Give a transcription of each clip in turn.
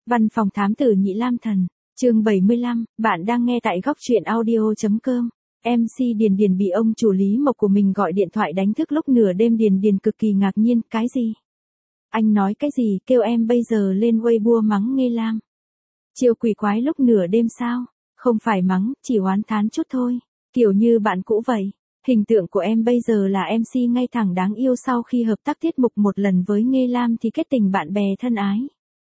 Văn phòng thám tử Nhị Lam Thần, chương 75, bạn đang nghe tại góc truyện audio.com. MC Điền Điền bị ông chủ Lý Mộc của mình gọi điện thoại đánh thức lúc nửa đêm. Điền Điền cực kỳ ngạc nhiên, cái gì? Anh nói cái gì, kêu em bây giờ lên Weibo mắng Nghê Lam. Chiều quỷ quái lúc nửa đêm sao? Không phải mắng, chỉ oán thán chút thôi, kiểu như bạn cũ vậy. Hình tượng của em bây giờ là MC ngay thẳng đáng yêu, sau khi hợp tác tiết mục một lần với Nghê Lam thì kết tình bạn bè thân ái.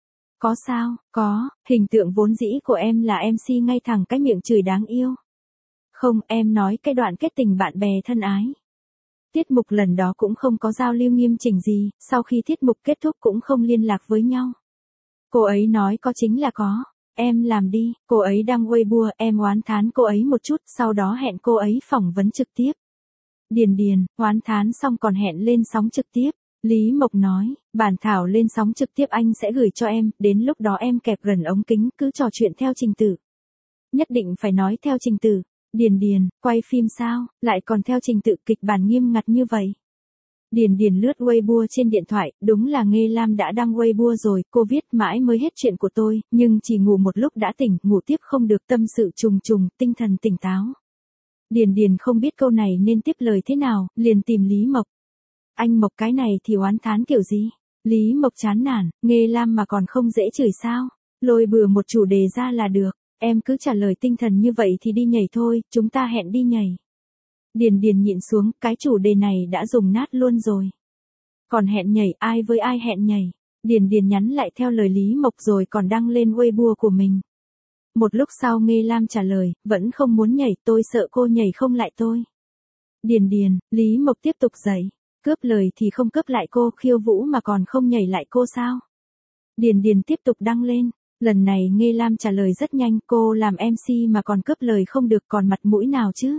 Có sao? Có, hình tượng vốn dĩ của em là MC ngay thẳng cái miệng chửi đáng yêu. Không, em nói cái đoạn kết tình bạn bè thân ái. Tiết mục lần đó cũng không có giao lưu nghiêm chỉnh gì, sau khi tiết mục kết thúc cũng không liên lạc với nhau. Cô ấy nói có chính là có. Em làm đi, cô ấy đăng Weibo, em oán thán cô ấy một chút, sau đó hẹn cô ấy phỏng vấn trực tiếp. Điền Điền, oán thán xong còn hẹn lên sóng trực tiếp. Lý Mộc nói, bản thảo lên sóng trực tiếp anh sẽ gửi cho em, đến lúc đó em kẹp gần ống kính cứ trò chuyện theo trình tự. Nhất định phải nói theo trình tự. Điền Điền, quay phim sao, lại còn theo trình tự kịch bản nghiêm ngặt như vậy. Điền Điền lướt Weibo trên điện thoại, đúng là Nghê Lam đã đăng Weibo rồi, cô viết mãi mới hết chuyện của tôi, nhưng chỉ ngủ một lúc đã tỉnh, ngủ tiếp không được, tâm sự trùng trùng, tinh thần tỉnh táo. Điền Điền không biết câu này nên tiếp lời thế nào, liền tìm Lý Mộc. Anh Mộc cái này thì oán thán kiểu gì? Lý Mộc chán nản, Nghê Lam mà còn không dễ chửi sao? Lôi bừa một chủ đề ra là được, em cứ trả lời tinh thần như vậy thì đi nhảy thôi, chúng ta hẹn đi nhảy. Điền Điền nhịn xuống, cái chủ đề này đã dùng nát luôn rồi. Còn hẹn nhảy, ai với ai hẹn nhảy? Điền Điền nhắn lại theo lời Lý Mộc rồi còn đăng lên Weibo của mình. Một lúc sau Nghê Lam trả lời, vẫn không muốn nhảy, tôi sợ cô nhảy không lại tôi. Điền Điền, Lý Mộc tiếp tục dạy, cướp lời thì không cướp lại cô, khiêu vũ mà còn không nhảy lại cô sao? Điền Điền tiếp tục đăng lên, lần này Nghê Lam trả lời rất nhanh, cô làm MC mà còn cướp lời không được còn mặt mũi nào chứ?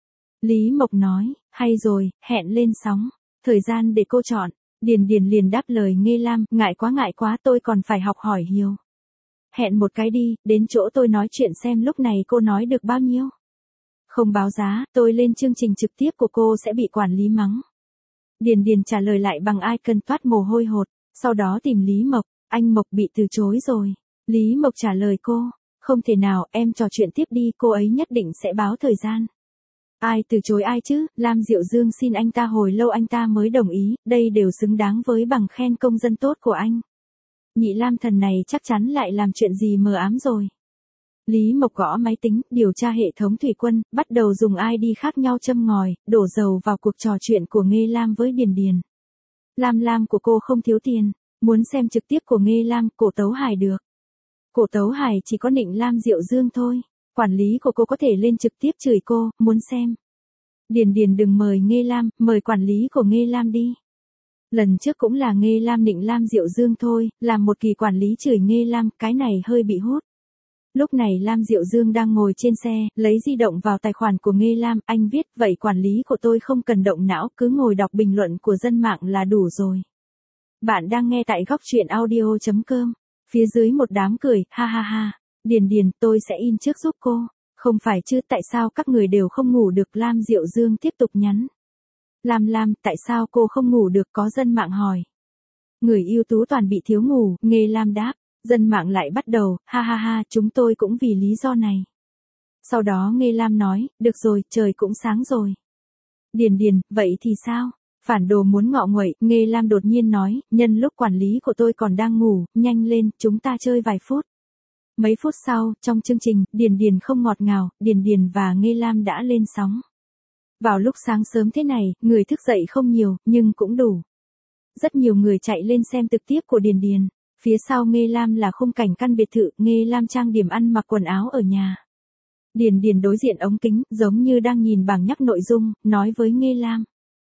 Lý Mộc nói, hay rồi, hẹn lên sóng, thời gian để cô chọn. Điền Điền liền đáp lời Nghê Lam, ngại quá tôi còn phải học hỏi hiểu. Hẹn một cái đi, đến chỗ tôi nói chuyện xem lúc này cô nói được bao nhiêu. Không báo giá, tôi lên chương trình trực tiếp của cô sẽ bị quản lý mắng. Điền Điền trả lời lại bằng icon toát mồ hôi hột, sau đó tìm Lý Mộc, anh Mộc bị từ chối rồi. Lý Mộc trả lời cô, không thể nào, em trò chuyện tiếp đi, cô ấy nhất định sẽ báo thời gian. Ai từ chối ai chứ, Lam Diệu Dương xin anh ta hồi lâu anh ta mới đồng ý, đây đều xứng đáng với bằng khen công dân tốt của anh. Nhị Lam Thần này chắc chắn lại làm chuyện gì mờ ám rồi. Lý Mộc gõ máy tính, điều tra hệ thống thủy quân, bắt đầu dùng ID khác nhau châm ngòi, đổ dầu vào cuộc trò chuyện của Nghê Lam với Điền Điền. Lam của cô không thiếu tiền, muốn xem trực tiếp của Nghê Lam, Cổ Tấu Hải được. Cổ Tấu Hải chỉ có nịnh Lam Diệu Dương thôi, quản lý của cô có thể lên trực tiếp chửi cô, muốn xem. Điền Điền đừng mời Nghê Lam, mời quản lý của Nghê Lam đi. Lần trước cũng là Nghê Lam nịnh Lam Diệu Dương thôi, làm một kỳ quản lý chửi Nghê Lam, cái này hơi bị hốt. Lúc này Lam Diệu Dương đang ngồi trên xe, lấy di động vào tài khoản của Nghê Lam, anh viết, vậy quản lý của tôi không cần động não, cứ ngồi đọc bình luận của dân mạng là đủ rồi. Bạn đang nghe tại góc truyện audio.com, phía dưới một đám cười, ha ha ha, Điền Điền, tôi sẽ in trước giúp cô. Không phải chứ, tại sao các người đều không ngủ được? Lam Diệu Dương tiếp tục nhắn. Lam, tại sao cô không ngủ được? Có dân mạng hỏi. Người ưu tú toàn bị thiếu ngủ, Nghê Lam đáp. Dân mạng lại bắt đầu, ha ha ha, chúng tôi cũng vì lý do này. Sau đó Nghê Lam nói, được rồi, trời cũng sáng rồi. Điền Điền, vậy thì sao? Phản đồ muốn ngọ nguậy, Nghê Lam đột nhiên nói, nhân lúc quản lý của tôi còn đang ngủ, nhanh lên, chúng ta chơi vài phút. Mấy phút sau, trong chương trình, Điền Điền không ngọt ngào, Điền Điền và Nghê Lam đã lên sóng. Vào lúc sáng sớm thế này, người thức dậy không nhiều, nhưng cũng đủ. Rất nhiều người chạy lên xem trực tiếp của Điền Điền. Phía sau Nghê Lam là khung cảnh căn biệt thự, Nghê Lam trang điểm ăn mặc quần áo ở nhà. Điền Điền đối diện ống kính, giống như đang nhìn bảng nhắc nội dung, nói với Nghê Lam.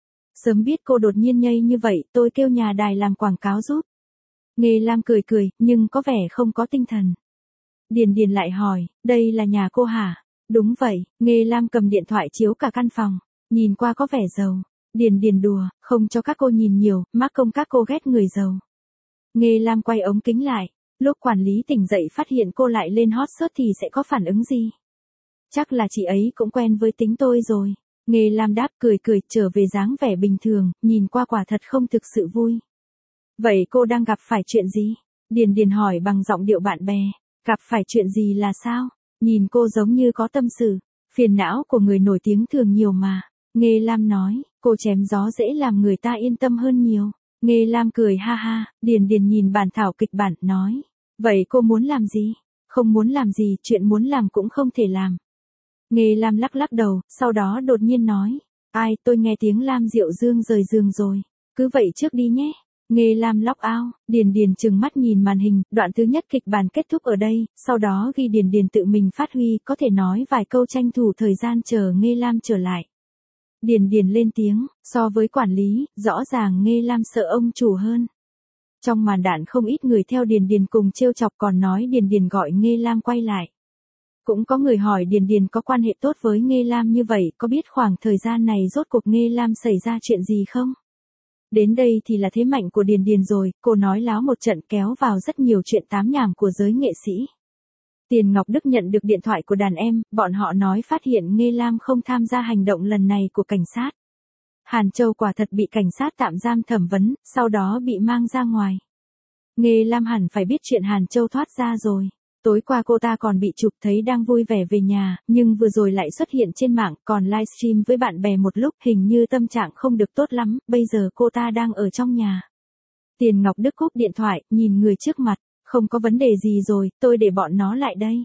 Sớm biết cô đột nhiên nhây như vậy, tôi kêu nhà đài làm quảng cáo giúp. Nghê Lam cười, nhưng có vẻ không có tinh thần. Điền Điền lại hỏi, đây là nhà cô hả? Đúng vậy, Nghê Lam cầm điện thoại chiếu cả căn phòng, nhìn qua có vẻ giàu. Điền Điền đùa, không cho các cô nhìn nhiều, mắc công các cô ghét người giàu. Nghê Lam quay ống kính lại, lúc quản lý tỉnh dậy phát hiện cô lại lên hot search thì sẽ có phản ứng gì? Chắc là chị ấy cũng quen với tính tôi rồi. Nghê Lam đáp cười, trở về dáng vẻ bình thường, nhìn qua quả thật không thực sự vui. Vậy cô đang gặp phải chuyện gì? Điền Điền hỏi bằng giọng điệu bạn bè. Gặp phải chuyện gì là sao? Nhìn cô giống như có tâm sự. Phiền não của người nổi tiếng thường nhiều mà. Nghê Lam nói, cô chém gió dễ làm người ta yên tâm hơn nhiều. Nghê Lam cười ha ha, Điền Điền nhìn bản thảo kịch bản, nói. Vậy cô muốn làm gì? Không muốn làm gì, chuyện muốn làm cũng không thể làm. Nghê Lam lắc lắc đầu, sau đó đột nhiên nói. Ai, tôi nghe tiếng Lam Diệu Dương rời giường rồi. Cứ vậy trước đi nhé. Nghê Lam lóc ao, Điền Điền trừng mắt nhìn màn hình, đoạn thứ nhất kịch bản kết thúc ở đây, sau đó ghi Điền Điền tự mình phát huy, có thể nói vài câu tranh thủ thời gian chờ Nghê Lam trở lại. Điền Điền lên tiếng, so với quản lý, rõ ràng Nghê Lam sợ ông chủ hơn. Trong màn đạn không ít người theo Điền Điền cùng trêu chọc, còn nói Điền Điền gọi Nghê Lam quay lại. Cũng có người hỏi Điền Điền có quan hệ tốt với Nghê Lam như vậy, có biết khoảng thời gian này rốt cuộc Nghê Lam xảy ra chuyện gì không? Đến đây thì là thế mạnh của Điền Điền rồi, cô nói láo một trận kéo vào rất nhiều chuyện tám nhảm của giới nghệ sĩ. Tiền Ngọc Đức nhận được điện thoại của đàn em, bọn họ nói phát hiện Nghê Lam không tham gia hành động lần này của cảnh sát. Hàn Châu quả thật bị cảnh sát tạm giam thẩm vấn, sau đó bị mang ra ngoài. Nghê Lam hẳn phải biết chuyện Hàn Châu thoát ra rồi. Tối qua cô ta còn bị chụp thấy đang vui vẻ về nhà, nhưng vừa rồi lại xuất hiện trên mạng, còn livestream với bạn bè một lúc, hình như tâm trạng không được tốt lắm, bây giờ cô ta đang ở trong nhà. Tiền Ngọc Đức cúp điện thoại, nhìn người trước mặt, không có vấn đề gì rồi, tôi để bọn nó lại đây.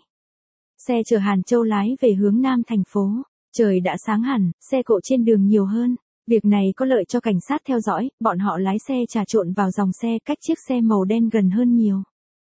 Xe chở Hàn Châu lái về hướng Nam thành phố, trời đã sáng hẳn, xe cộ trên đường nhiều hơn. Việc này có lợi cho cảnh sát theo dõi, bọn họ lái xe trà trộn vào dòng xe cách chiếc xe màu đen gần hơn nhiều.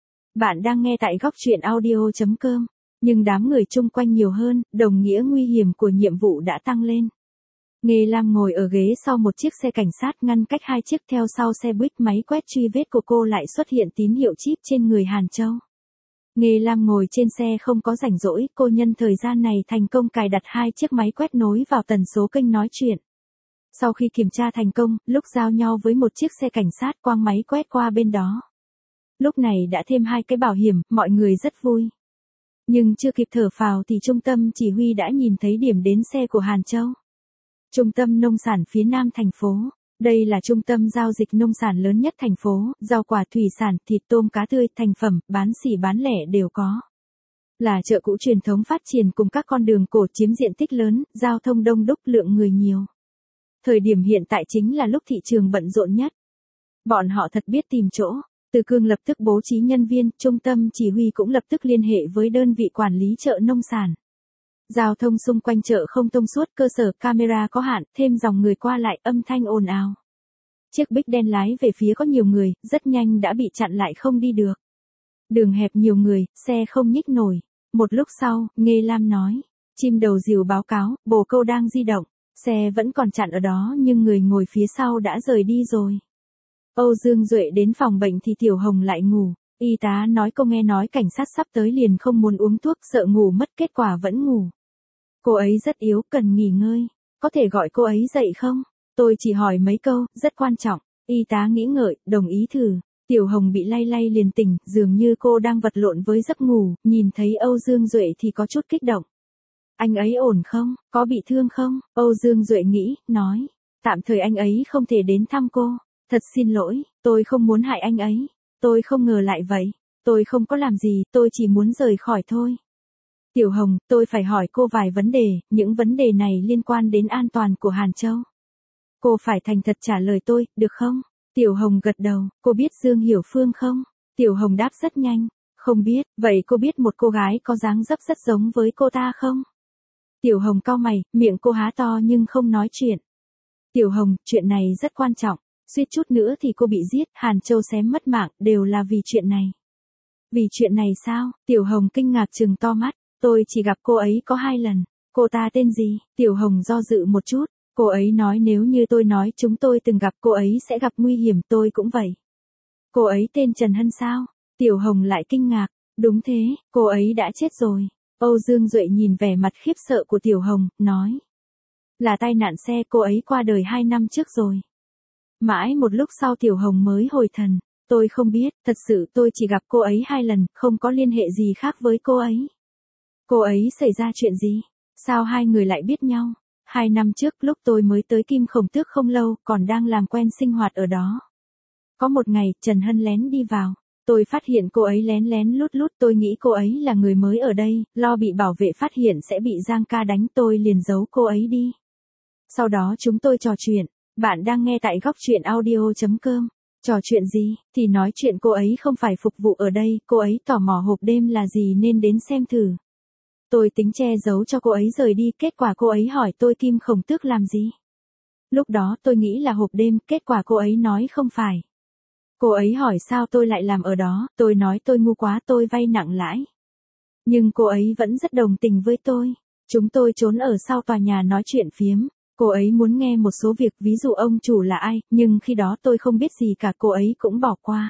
Bạn đang nghe tại góc truyện audio.com, nhưng đám người chung quanh nhiều hơn, đồng nghĩa nguy hiểm của nhiệm vụ đã tăng lên. Nghê Lam ngồi ở ghế sau một chiếc xe cảnh sát ngăn cách hai chiếc, theo sau xe buýt, máy quét truy vết của cô lại xuất hiện tín hiệu chip trên người Hàn Châu. Nghê Lam ngồi trên xe không có rảnh rỗi, cô nhân thời gian này thành công cài đặt hai chiếc máy quét nối vào tần số kênh nói chuyện. Sau khi kiểm tra thành công, lúc giao nhau với một chiếc xe cảnh sát, quang máy quét qua bên đó. Lúc này đã thêm hai cái bảo hiểm, mọi người rất vui. Nhưng chưa kịp thở phào thì trung tâm chỉ huy đã nhìn thấy điểm đến xe của Hàn Châu. Trung tâm nông sản phía Nam thành phố. Đây là trung tâm giao dịch nông sản lớn nhất thành phố, rau quả thủy sản, thịt tôm cá tươi, thành phẩm, bán sỉ bán lẻ đều có. Là chợ cũ truyền thống phát triển cùng các con đường cổ, chiếm diện tích lớn, giao thông đông đúc, lượng người nhiều. Thời điểm hiện tại chính là lúc thị trường bận rộn nhất. Bọn họ thật biết tìm chỗ. Từ Cương lập tức bố trí nhân viên, trung tâm chỉ huy cũng lập tức liên hệ với đơn vị quản lý chợ nông sản. Giao thông xung quanh chợ không thông suốt, cơ sở camera có hạn, thêm dòng người qua lại, âm thanh ồn ào. Chiếc Big đen lái về phía có nhiều người, rất nhanh đã bị chặn lại không đi được. Đường hẹp nhiều người, xe không nhích nổi. Một lúc sau, Nghê Lam nói, chim đầu rìu báo cáo, bồ câu đang di động. Xe vẫn còn chặn ở đó nhưng người ngồi phía sau đã rời đi rồi. Âu Dương Duệ đến phòng bệnh thì Tiểu Hồng lại ngủ. Y tá nói cô nghe nói cảnh sát sắp tới liền không muốn uống thuốc, sợ ngủ mất, kết quả vẫn ngủ. Cô ấy rất yếu, cần nghỉ ngơi. Có thể gọi cô ấy dậy không? Tôi chỉ hỏi mấy câu, rất quan trọng. Y tá nghĩ ngợi, đồng ý thử. Tiểu Hồng bị lay lay liền tỉnh, dường như cô đang vật lộn với giấc ngủ, nhìn thấy Âu Dương Duệ thì có chút kích động. Anh ấy ổn không? Có bị thương không? Âu Dương Duệ nghĩ, nói. Tạm thời anh ấy không thể đến thăm cô. Thật xin lỗi, tôi không muốn hại anh ấy. Tôi không ngờ lại vậy. Tôi không có làm gì, tôi chỉ muốn rời khỏi thôi. Tiểu Hồng, tôi phải hỏi cô vài vấn đề, những vấn đề này liên quan đến an toàn của Hàn Châu. Cô phải thành thật trả lời tôi, được không? Tiểu Hồng gật đầu, cô biết Dương Hiểu Phương không? Tiểu Hồng đáp rất nhanh, không biết, vậy cô biết một cô gái có dáng dấp rất giống với cô ta không? Tiểu Hồng cau mày, miệng cô há to nhưng không nói chuyện. Tiểu Hồng, chuyện này rất quan trọng, suýt chút nữa thì cô bị giết, Hàn Châu xém mất mạng, đều là vì chuyện này. Vì chuyện này sao? Tiểu Hồng kinh ngạc trừng to mắt, tôi chỉ gặp cô ấy có 2 lần. Cô ta tên gì? Tiểu Hồng do dự một chút, cô ấy nói nếu như tôi nói chúng tôi từng gặp cô ấy sẽ gặp nguy hiểm, tôi cũng vậy. Cô ấy tên Trần Hân sao? Tiểu Hồng lại kinh ngạc, đúng thế, cô ấy đã chết rồi. Âu Dương Duệ nhìn vẻ mặt khiếp sợ của Tiểu Hồng, nói. Là tai nạn xe, cô ấy qua đời 2 năm trước rồi. Mãi một lúc sau Tiểu Hồng mới hồi thần, tôi không biết, thật sự tôi chỉ gặp cô ấy 2 lần, không có liên hệ gì khác với cô ấy. Cô ấy xảy ra chuyện gì? Sao hai người lại biết nhau? 2 năm trước lúc tôi mới tới Kim Khổng Tước không lâu, còn đang làm quen sinh hoạt ở đó. Có một ngày, Trần Hân lén đi vào. Tôi phát hiện cô ấy lén lén lút lút, tôi nghĩ cô ấy là người mới ở đây, lo bị bảo vệ phát hiện sẽ bị Giang ca đánh, tôi liền giấu cô ấy đi. Sau đó chúng tôi trò chuyện. Bạn đang nghe tại góc truyện audio.com. Trò chuyện gì? Thì nói chuyện cô ấy không phải phục vụ ở đây, cô ấy tò mò hộp đêm là gì nên đến xem thử. Tôi tính che giấu cho cô ấy rời đi, kết quả cô ấy hỏi tôi Kim Khổng Tước làm gì. Lúc đó tôi nghĩ là hộp đêm, kết quả cô ấy nói không phải. Cô ấy hỏi sao tôi lại làm ở đó, tôi nói tôi ngu quá, tôi vay nặng lãi. Nhưng cô ấy vẫn rất đồng tình với tôi. Chúng tôi trốn ở sau tòa nhà nói chuyện phiếm. Cô ấy muốn nghe một số việc, ví dụ ông chủ là ai, nhưng khi đó tôi không biết gì cả, cô ấy cũng bỏ qua.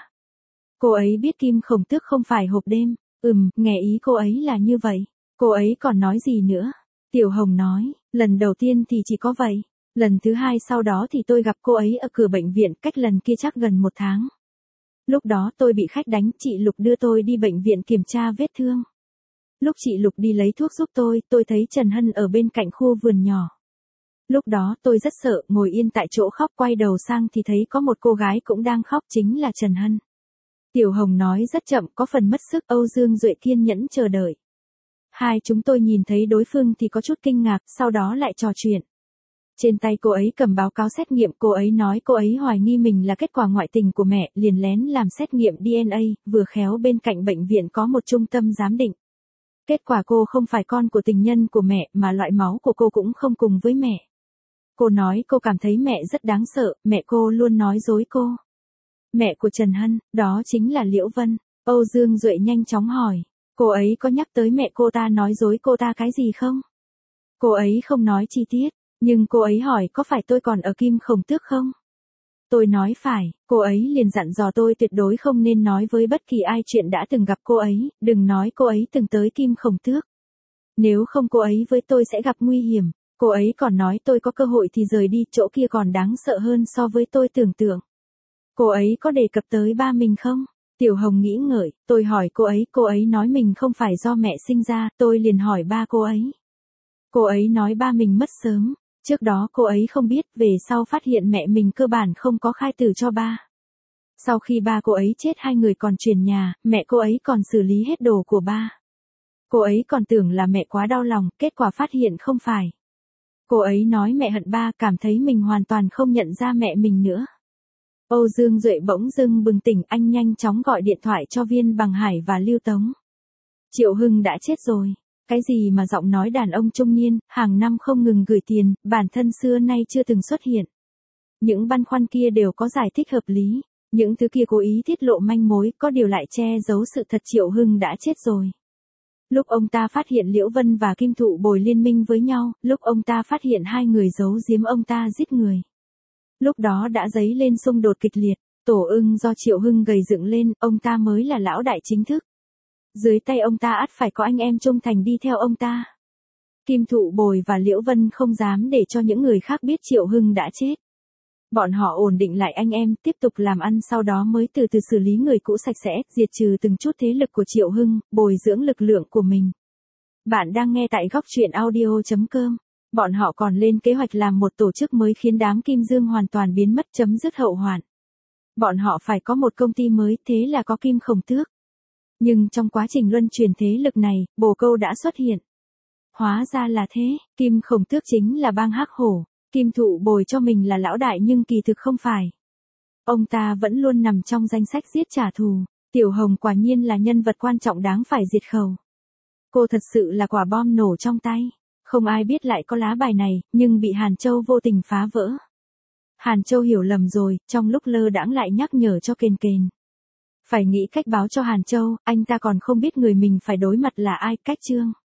Cô ấy biết Kim Khổng Tước không phải hộp đêm. Nghe ý cô ấy là như vậy. Cô ấy còn nói gì nữa? Tiểu Hồng nói, lần đầu tiên thì chỉ có vậy. Lần thứ hai sau đó thì tôi gặp cô ấy ở cửa bệnh viện, cách lần kia chắc gần 1 tháng. Lúc đó tôi bị khách đánh, chị Lục đưa tôi đi bệnh viện kiểm tra vết thương. Lúc chị Lục đi lấy thuốc giúp tôi thấy Trần Hân ở bên cạnh khu vườn nhỏ. Lúc đó tôi rất sợ, ngồi yên tại chỗ khóc, quay đầu sang thì thấy có một cô gái cũng đang khóc, chính là Trần Hân. Tiểu Hồng nói rất chậm, có phần mất sức. Âu Dương Duệ kiên nhẫn chờ đợi. Hai chúng tôi nhìn thấy đối phương thì có chút kinh ngạc, sau đó lại trò chuyện. Trên tay cô ấy cầm báo cáo xét nghiệm, cô ấy nói cô ấy hoài nghi mình là kết quả ngoại tình của mẹ, liền lén làm xét nghiệm DNA, vừa khéo bên cạnh bệnh viện có một trung tâm giám định. Kết quả cô không phải con của tình nhân của mẹ, mà loại máu của cô cũng không cùng với mẹ. Cô nói cô cảm thấy mẹ rất đáng sợ, mẹ cô luôn nói dối cô. Mẹ của Trần Hân, đó chính là Liễu Vân. Âu Dương Duệ nhanh chóng hỏi, cô ấy có nhắc tới mẹ cô ta nói dối cô ta cái gì không? Cô ấy không nói chi tiết, nhưng cô ấy hỏi có phải tôi còn ở Kim Khổng Tước không? Tôi nói phải, cô ấy liền dặn dò tôi tuyệt đối không nên nói với bất kỳ ai chuyện đã từng gặp cô ấy, đừng nói cô ấy từng tới Kim Khổng Tước. Nếu không cô ấy với tôi sẽ gặp nguy hiểm. Cô ấy còn nói tôi có cơ hội thì rời đi, chỗ kia còn đáng sợ hơn so với tôi tưởng tượng. Cô ấy có đề cập tới ba mình không? Tiểu Hồng nghĩ ngợi, tôi hỏi cô ấy nói mình không phải do mẹ sinh ra, tôi liền hỏi ba cô ấy. Cô ấy nói ba mình mất sớm, trước đó cô ấy không biết, về sau phát hiện mẹ mình cơ bản không có khai tử cho ba. Sau khi ba cô ấy chết, hai người còn chuyển nhà, mẹ cô ấy còn xử lý hết đồ của ba. Cô ấy còn tưởng là mẹ quá đau lòng, kết quả phát hiện không phải. Cô ấy nói mẹ hận ba, cảm thấy mình hoàn toàn không nhận ra mẹ mình nữa. Âu Dương Duệ bỗng dưng bừng tỉnh, anh nhanh chóng gọi điện thoại cho Viên Bằng Hải và Lưu Tống. Triệu Hưng đã chết rồi. Cái gì mà giọng nói đàn ông trung niên, hàng năm không ngừng gửi tiền, bản thân xưa nay chưa từng xuất hiện. Những băn khoăn kia đều có giải thích hợp lý. Những thứ kia cố ý tiết lộ manh mối, có điều lại che giấu sự thật Triệu Hưng đã chết rồi. Lúc ông ta phát hiện Liễu Vân và Kim Thụ Bồi liên minh với nhau, lúc ông ta phát hiện hai người giấu giếm ông ta giết người. Lúc đó đã dấy lên xung đột kịch liệt, Tổ Ưng do Triệu Hưng gầy dựng lên, ông ta mới là lão đại chính thức. Dưới tay ông ta ắt phải có anh em trung thành đi theo ông ta. Kim Thụ Bồi và Liễu Vân không dám để cho những người khác biết Triệu Hưng đã chết. Bọn họ ổn định lại anh em, tiếp tục làm ăn, sau đó mới từ từ xử lý người cũ sạch sẽ, diệt trừ từng chút thế lực của Triệu Hưng, bồi dưỡng lực lượng của mình. Bạn đang nghe tại góc truyện audio.com. Bọn họ còn lên kế hoạch làm một tổ chức mới khiến đám Kim Dương hoàn toàn biến mất, chấm dứt hậu hoạn. Bọn họ phải có một công ty mới, thế là có Kim Khổng Tước. Nhưng trong quá trình luân chuyển thế lực này, bồ câu đã xuất hiện. Hóa ra là thế, Kim Khổng Tước chính là bang Hắc Hổ. Kim Thụ Bồi cho mình là lão đại nhưng kỳ thực không phải. Ông ta vẫn luôn nằm trong danh sách giết trả thù. Tiểu Hồng quả nhiên là nhân vật quan trọng đáng phải diệt khẩu. Cô thật sự là quả bom nổ trong tay. Không ai biết lại có lá bài này, nhưng bị Hàn Châu vô tình phá vỡ. Hàn Châu hiểu lầm rồi, trong lúc lơ đãng lại nhắc nhở cho Kền Kền. Phải nghĩ cách báo cho Hàn Châu, anh ta còn không biết người mình phải đối mặt là ai. Cách chương